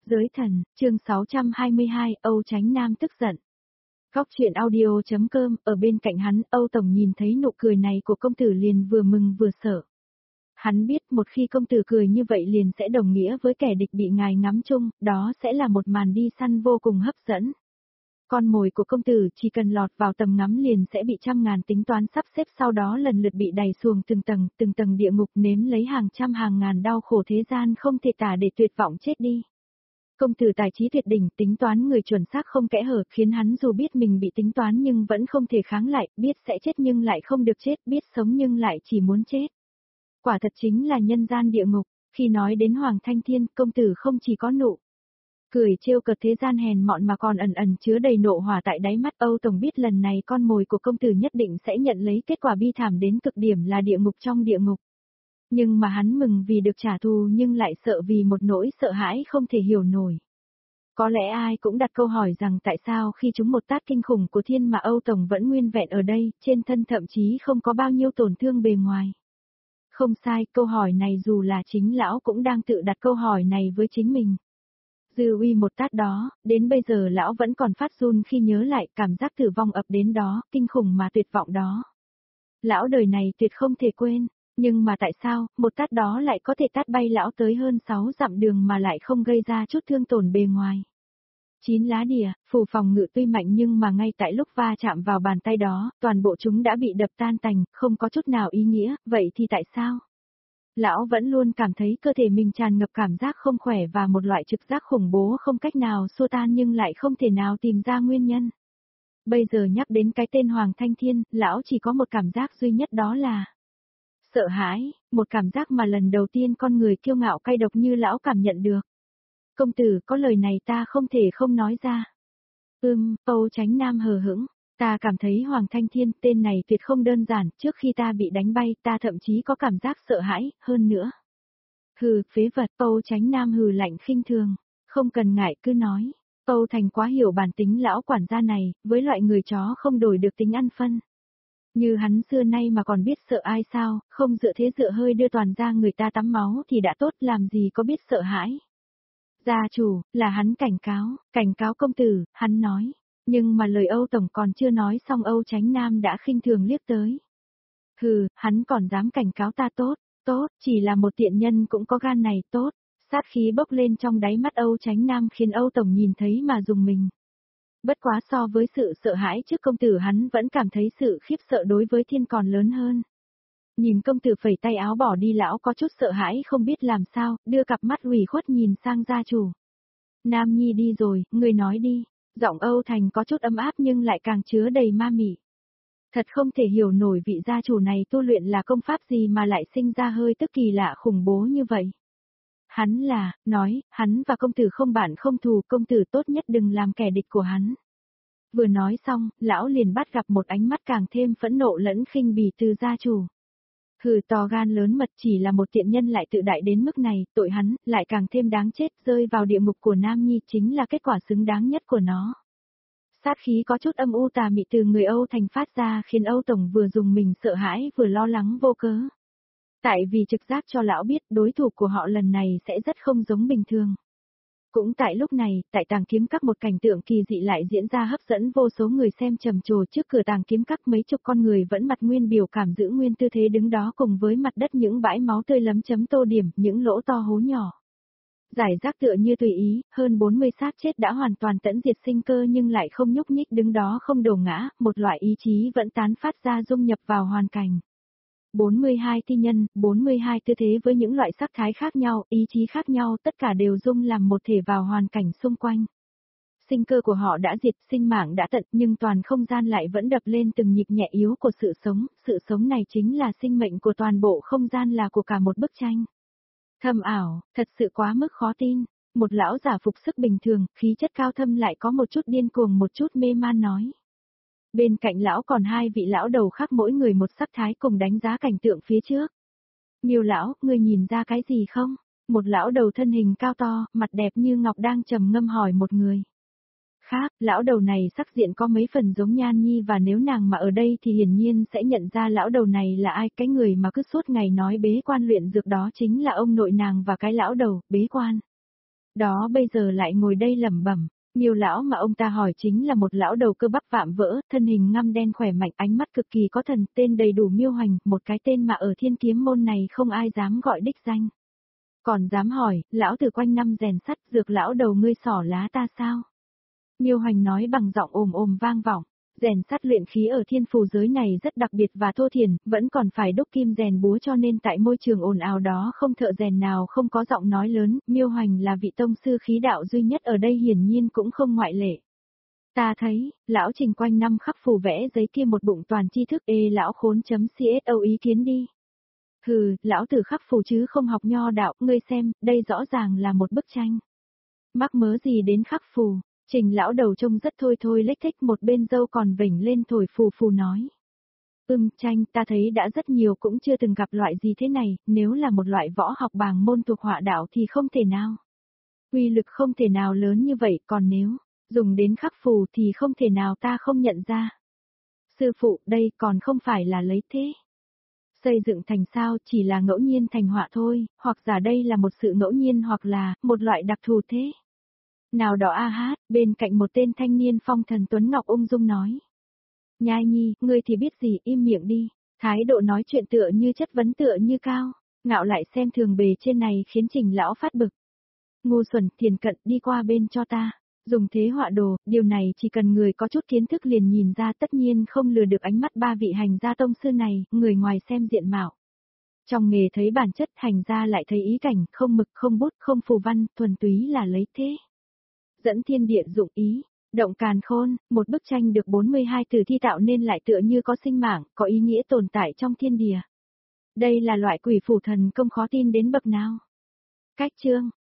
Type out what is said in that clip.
Giới thần, chương 622, Âu Chánh Nam tức giận. Góc truyện audio.com, ở bên cạnh hắn, Âu Tổng nhìn thấy nụ cười này của công tử liền vừa mừng vừa sợ. Hắn biết một khi công tử cười như vậy liền sẽ đồng nghĩa với kẻ địch bị ngài ngắm chung, đó sẽ là một màn đi săn vô cùng hấp dẫn. Con mồi của công tử chỉ cần lọt vào tầm ngắm liền sẽ bị trăm ngàn tính toán sắp xếp, sau đó lần lượt bị đày xuồng từng tầng địa ngục, nếm lấy hàng trăm hàng ngàn đau khổ thế gian không thể tả để tuyệt vọng chết đi. Công tử tài trí tuyệt đỉnh, tính toán người chuẩn xác không kẽ hở, khiến hắn dù biết mình bị tính toán nhưng vẫn không thể kháng lại, biết sẽ chết nhưng lại không được chết, biết sống nhưng lại chỉ muốn chết. Quả thật chính là nhân gian địa ngục. Khi nói đến Hoàng Thanh Thiên, công tử không chỉ có nụ cười trêu cợt thế gian hèn mọn mà còn ẩn ẩn chứa đầy nộ hỏa tại đáy mắt. Âu Tổng biết lần này con mồi của công tử nhất định sẽ nhận lấy kết quả bi thảm đến cực điểm, là địa ngục trong địa ngục. Nhưng mà hắn mừng vì được trả thù nhưng lại sợ vì một nỗi sợ hãi không thể hiểu nổi. Có lẽ ai cũng đặt câu hỏi rằng tại sao khi chúng một tát kinh khủng của thiên mà Âu Tổng vẫn nguyên vẹn ở đây, trên thân thậm chí không có bao nhiêu tổn thương bề ngoài. Không sai, câu hỏi này dù là chính lão cũng đang tự đặt câu hỏi này với chính mình. Dư uy một tát đó, đến bây giờ lão vẫn còn phát run khi nhớ lại cảm giác tử vong ập đến đó, kinh khủng mà tuyệt vọng đó. Lão đời này tuyệt không thể quên, nhưng mà tại sao, một tát đó lại có thể tát bay lão tới hơn 6 dặm đường mà lại không gây ra chút thương tổn bề ngoài. 9 lá đìa, phù phòng ngự tuy mạnh nhưng mà ngay tại lúc va chạm vào bàn tay đó, toàn bộ chúng đã bị đập tan tành, không có chút nào ý nghĩa, vậy thì tại sao? Lão vẫn luôn cảm thấy cơ thể mình tràn ngập cảm giác không khỏe và một loại trực giác khủng bố không cách nào xua tan nhưng lại không thể nào tìm ra nguyên nhân. Bây giờ nhắc đến cái tên Hoàng Thanh Thiên, lão chỉ có một cảm giác duy nhất, đó là sợ hãi, một cảm giác mà lần đầu tiên con người kiêu ngạo cay độc như lão cảm nhận được. Công tử, có lời này ta không thể không nói ra. Âu Chánh Nam hờ hững. Ta cảm thấy Hoàng Thanh Thiên, tên này tuyệt không đơn giản, trước khi ta bị đánh bay, ta thậm chí có cảm giác sợ hãi, hơn nữa. Hừ, phế vật, Âu Chánh Nam hừ lạnh khinh thường, không cần ngại cứ nói. Âu Thành quá hiểu bản tính lão quản gia này, với loại người chó không đổi được tính ăn phân. Như hắn xưa nay mà còn biết sợ ai sao, không dựa thế dựa hơi đưa toàn ra người ta tắm máu thì đã tốt, làm gì có biết sợ hãi. Gia chủ, là hắn cảnh cáo công tử, hắn nói. Nhưng mà lời Âu Tổng còn chưa nói xong, Âu Chánh Nam đã khinh thường liếc tới. Hừ, hắn còn dám cảnh cáo ta? Tốt, chỉ là một tiện nhân cũng có gan này, tốt. Sát khí bốc lên trong đáy mắt Âu Chánh Nam khiến Âu Tổng nhìn thấy mà rùng mình. Bất quá so với sự sợ hãi trước công tử, hắn vẫn cảm thấy sự khiếp sợ đối với thiên còn lớn hơn. Nhìn công tử phẩy tay áo bỏ đi, lão có chút sợ hãi không biết làm sao, đưa cặp mắt ủy khuất nhìn sang gia chủ. Nam Nhi đi rồi, người nói đi. Giọng Âu Thành có chút ấm áp nhưng lại càng chứa đầy ma mị. Thật không thể hiểu nổi vị gia chủ này tu luyện là công pháp gì mà lại sinh ra hơi tức kỳ lạ khủng bố như vậy. Hắn và công tử không bạn không thù, công tử tốt nhất đừng làm kẻ địch của hắn. Vừa nói xong, lão liền bắt gặp một ánh mắt càng thêm phẫn nộ lẫn khinh bỉ từ gia chủ. Hừ, to gan lớn mật, chỉ là một tiện nhân lại tự đại đến mức này, tội hắn, lại càng thêm đáng chết, rơi vào địa ngục của Nam Nhi chính là kết quả xứng đáng nhất của nó. Sát khí có chút âm u tà mị từ người Âu Thành phát ra khiến Âu Tổng vừa dùng mình sợ hãi vừa lo lắng vô cớ. Tại vì trực giác cho lão biết đối thủ của họ lần này sẽ rất không giống bình thường. Cũng tại lúc này, tại Tàng Kiếm Các một cảnh tượng kỳ dị lại diễn ra hấp dẫn vô số người xem trầm trồ. Trước cửa Tàng Kiếm Các mấy chục con người vẫn mặt nguyên biểu cảm giữ nguyên tư thế đứng đó, cùng với mặt đất những bãi máu tươi lấm chấm tô điểm, những lỗ to hố nhỏ. Giải rác tựa như tùy ý, hơn 40 xác chết đã hoàn toàn tận diệt sinh cơ nhưng lại không nhúc nhích đứng đó không đổ ngã, một loại ý chí vẫn tán phát ra dung nhập vào hoàn cảnh. 42 thi nhân, 42 tư thế với những loại sắc thái khác nhau, ý chí khác nhau, tất cả đều dung làm một thể vào hoàn cảnh xung quanh. Sinh cơ của họ đã diệt, sinh mạng đã tận, nhưng toàn không gian lại vẫn đập lên từng nhịp nhẹ yếu của sự sống này chính là sinh mệnh của toàn bộ không gian, là của cả một bức tranh. Thâm ảo, thật sự quá mức khó tin. Một lão giả phục sức bình thường, khí chất cao thâm lại có một chút điên cuồng một chút mê man nói. Bên cạnh lão còn hai vị lão đầu khác, mỗi người một sắc thái, cùng đánh giá cảnh tượng phía trước. Miêu lão, ngươi nhìn ra cái gì không? Một lão đầu thân hình cao to, mặt đẹp như ngọc đang trầm ngâm hỏi một người. Khác, lão đầu này sắc diện có mấy phần giống Nhan Nhi, và nếu nàng mà ở đây thì hiển nhiên sẽ nhận ra lão đầu này là ai. Cái người mà cứ suốt ngày nói bế quan luyện dược đó chính là ông nội nàng và cái lão đầu, bế quan. Đó bây giờ lại ngồi đây lẩm bẩm. Miêu lão mà ông ta hỏi chính là một lão đầu cơ bắp vạm vỡ, thân hình ngăm đen khỏe mạnh, ánh mắt cực kỳ có thần, tên đầy đủ Miêu Hoành, một cái tên mà ở Thiên Kiếm môn này không ai dám gọi đích danh. Còn dám hỏi, lão từ quanh năm rèn sắt, dược lão đầu ngươi xỏ lá ta sao? Miêu Hoành nói bằng giọng ồm ồm vang vọng. Rèn sắt luyện khí ở thiên phù giới này rất đặc biệt và thô thiển, vẫn còn phải đúc kim rèn búa, cho nên tại môi trường ồn ào đó không thợ rèn nào không có giọng nói lớn. Miêu Hoành là vị tông sư khí đạo duy nhất ở đây, hiển nhiên cũng không ngoại lệ. Ta thấy, lão Trình quanh năm khắc phù vẽ giấy kia một bụng toàn tri thức, lão khốn.cso ý kiến đi. Hừ, lão tử khắc phù chứ không học nho đạo, ngươi xem, đây rõ ràng là một bức tranh. Mắc mớ gì đến khắc phù? Trình lão đầu trông rất thôi thôi lếch thếch, một bên dâu còn vểnh lên thổi phù phù nói. Tranh, ta thấy đã rất nhiều, cũng chưa từng gặp loại gì thế này, nếu là một loại võ học bàng môn thuộc họa đạo thì không thể nào. Uy lực không thể nào lớn như vậy, còn nếu dùng đến khắc phù thì không thể nào ta không nhận ra. Sư phụ, đây còn không phải là lấy thế. Xây dựng thành sao, chỉ là ngẫu nhiên thành họa thôi, hoặc giả đây là một sự ngẫu nhiên, hoặc là một loại đặc thù thế. Nào đó bên cạnh một tên thanh niên phong thần tuấn ngọc ung dung nói. Nhai nhi, ngươi thì biết gì, im miệng đi. Thái độ nói chuyện tựa như chất vấn, tựa như cao ngạo lại xem thường bề trên này, khiến Trình lão phát bực. Ngu xuẩn, Thiền Cận, đi qua bên cho ta. Dùng thế họa đồ, điều này chỉ cần người có chút kiến thức liền nhìn ra, tất nhiên không lừa được ánh mắt ba vị hành gia tông sư này, người ngoài xem diện mạo. Trong nghề thấy bản chất, hành gia lại thấy ý cảnh, không mực, không bút, không phù văn, thuần túy là lấy thế. Dẫn thiên địa dụng ý, động càn khôn, một bức tranh được 42 từ thi tạo nên lại tựa như có sinh mạng, có ý nghĩa tồn tại trong thiên địa. Đây là loại quỷ phủ thần công khó tin đến bậc nào. Cách chương